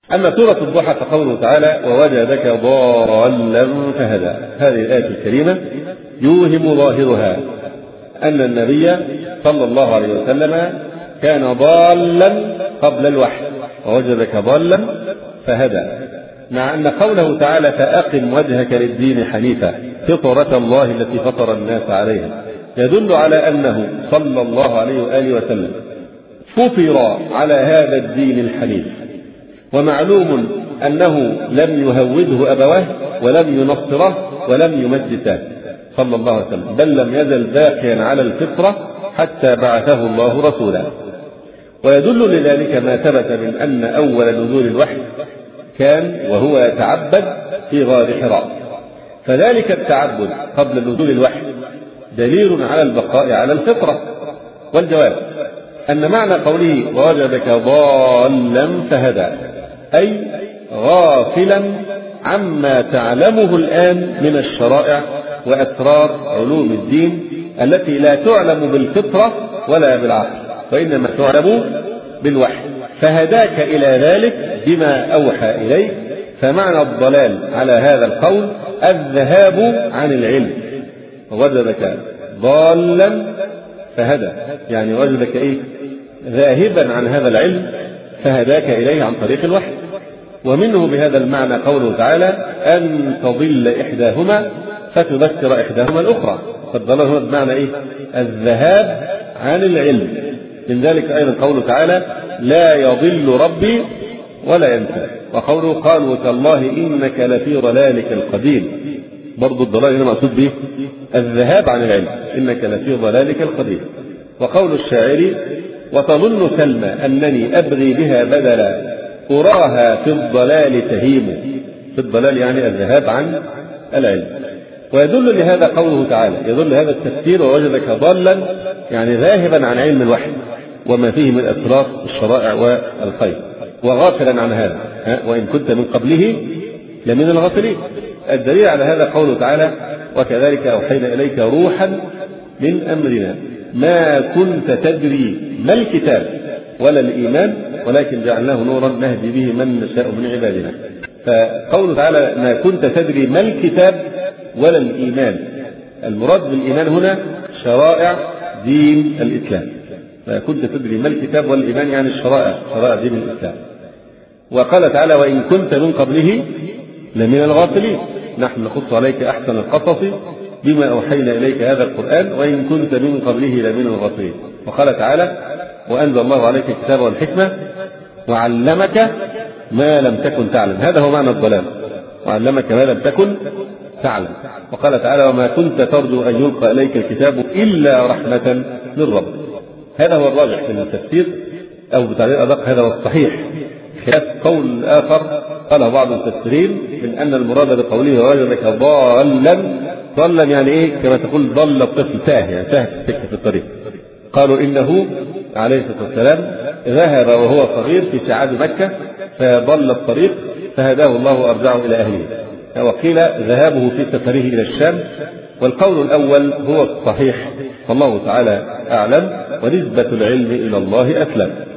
أما سورة الضحى فقوله تعالى ووجدك ضالا فهدى، هذه الآية الكريمة يوهم ظاهرها أن النبي صلى الله عليه وسلم كان ضالا قبل الوحي، ووجدك ضالا فهدى، مع أن قوله تعالى فأقم وجهك للدين حنيفا فطرة الله التي فطر الناس عليها يدل على أنه صلى الله عليه وآله وسلم فطر على هذا الدين الحنيف. ومعلوم أنه لم يهوده أبواه ولم ينصره ولم يمجسه صلى الله عليه وسلم، بل لم يزل باقيا على الفطرة حتى بعثه الله رسولا. ويدل لذلك ما ثبت من أن أول نزول الوحي كان وهو يتعبد في غار حراء، فذلك التعبد قبل نزول الوحي دليل على البقاء على الفطرة. والجواب أن معنى قوله ووجدك ضالا فهدى أي غافلا عما تعلمه الآن من الشرائع وأسرار علوم الدين التي لا تعلم بالفطرة ولا بالعقل، وإنما تعلم بالوحي، فهداك إلى ذلك بما أوحى إليك. فمعنى الضلال على هذا القول الذهاب عن العلم، ووجدك ضالا فهدى يعني وجدك إيه؟ ذاهبا عن هذا العلم فهداك إليه عن طريق الوحي. ومنه بهذا المعنى قوله تعالى أن تضل إحداهما فتذكر إحداهما الأخرى، فالضلال هو بمعنى إيه؟ الذهاب عن العلم. من ذلك أيضا قوله تعالى لا يضل ربي ولا ينسى، وقوله قالوا تالله إنك لفي ضلالك القديم، برضو الضلال هنا مقصود به الذهاب عن العلم، إنك لفي ضلالك القديم. وقول الشاعر وتظن سلمى أنني أبغي بها بدلا أراها في الضلال تهيم، في الضلال يعني الذهاب عن العلم. ويدل لهذا قوله تعالى، يدل هذا التفسير ووجدك ضالا يعني ذاهبا عن علم الوحي وما فيه من أسرار الشرائع والخير وغافلا عن هذا، وإن كنت من قبله لمن الغافلين. الدليل على هذا قوله تعالى وكذلك أوحينا إليك روحا من أمرنا ما كنت تدري ما الكتاب ولا الإيمان ولكن جعلناه نورا نهدي به من نشاء من عبادنا. فقوله تعالى ما كنت تدري ما الكتاب ولا الإيمان، المراد بالإيمان هنا شرائع دين الإسلام، ما كنت تدري ما الكتاب والإيمان يعني الشرائع، شرائع دين الإسلام. وقال تعالى وإن كنت من قبله لمن الغافلين، نحن نقص عليك أحسن القصص بما أوحينا إليك هذا القرآن وإن كنت من قبله لمن الغافلين. وقال تعالى وأنزل الله عليك الكتاب والحكمة وعلمك ما لم تكن تعلم، هذا هو معنى الضلال، وعلمك ما لم تكن تعلم. وقال تعالى وما كنت ترجو أن يلقى إليك الكتاب إلا رحمة من ربك. هذا هو الراجح في التفسير، أو بتعبير أدق هذا هو الصحيح، خلاف قول آخر قاله بعض المفسرين من أن المراد بقوله ووجدك ضالا يعني إيه؟ كما تقول ضل الطفل تاه، يعني تاه في الطريق. قالوا إنه عليه الصلاة والسلام ذهب وهو صغير في شعاب مكة فضل الطريق فهداه الله وأرجعه إلى أهله. وقيل ذهابه في سفره إلى الشام، والقول الأول هو الصحيح والله تعالى أعلم، ونسبة العلم إلى الله أسلم.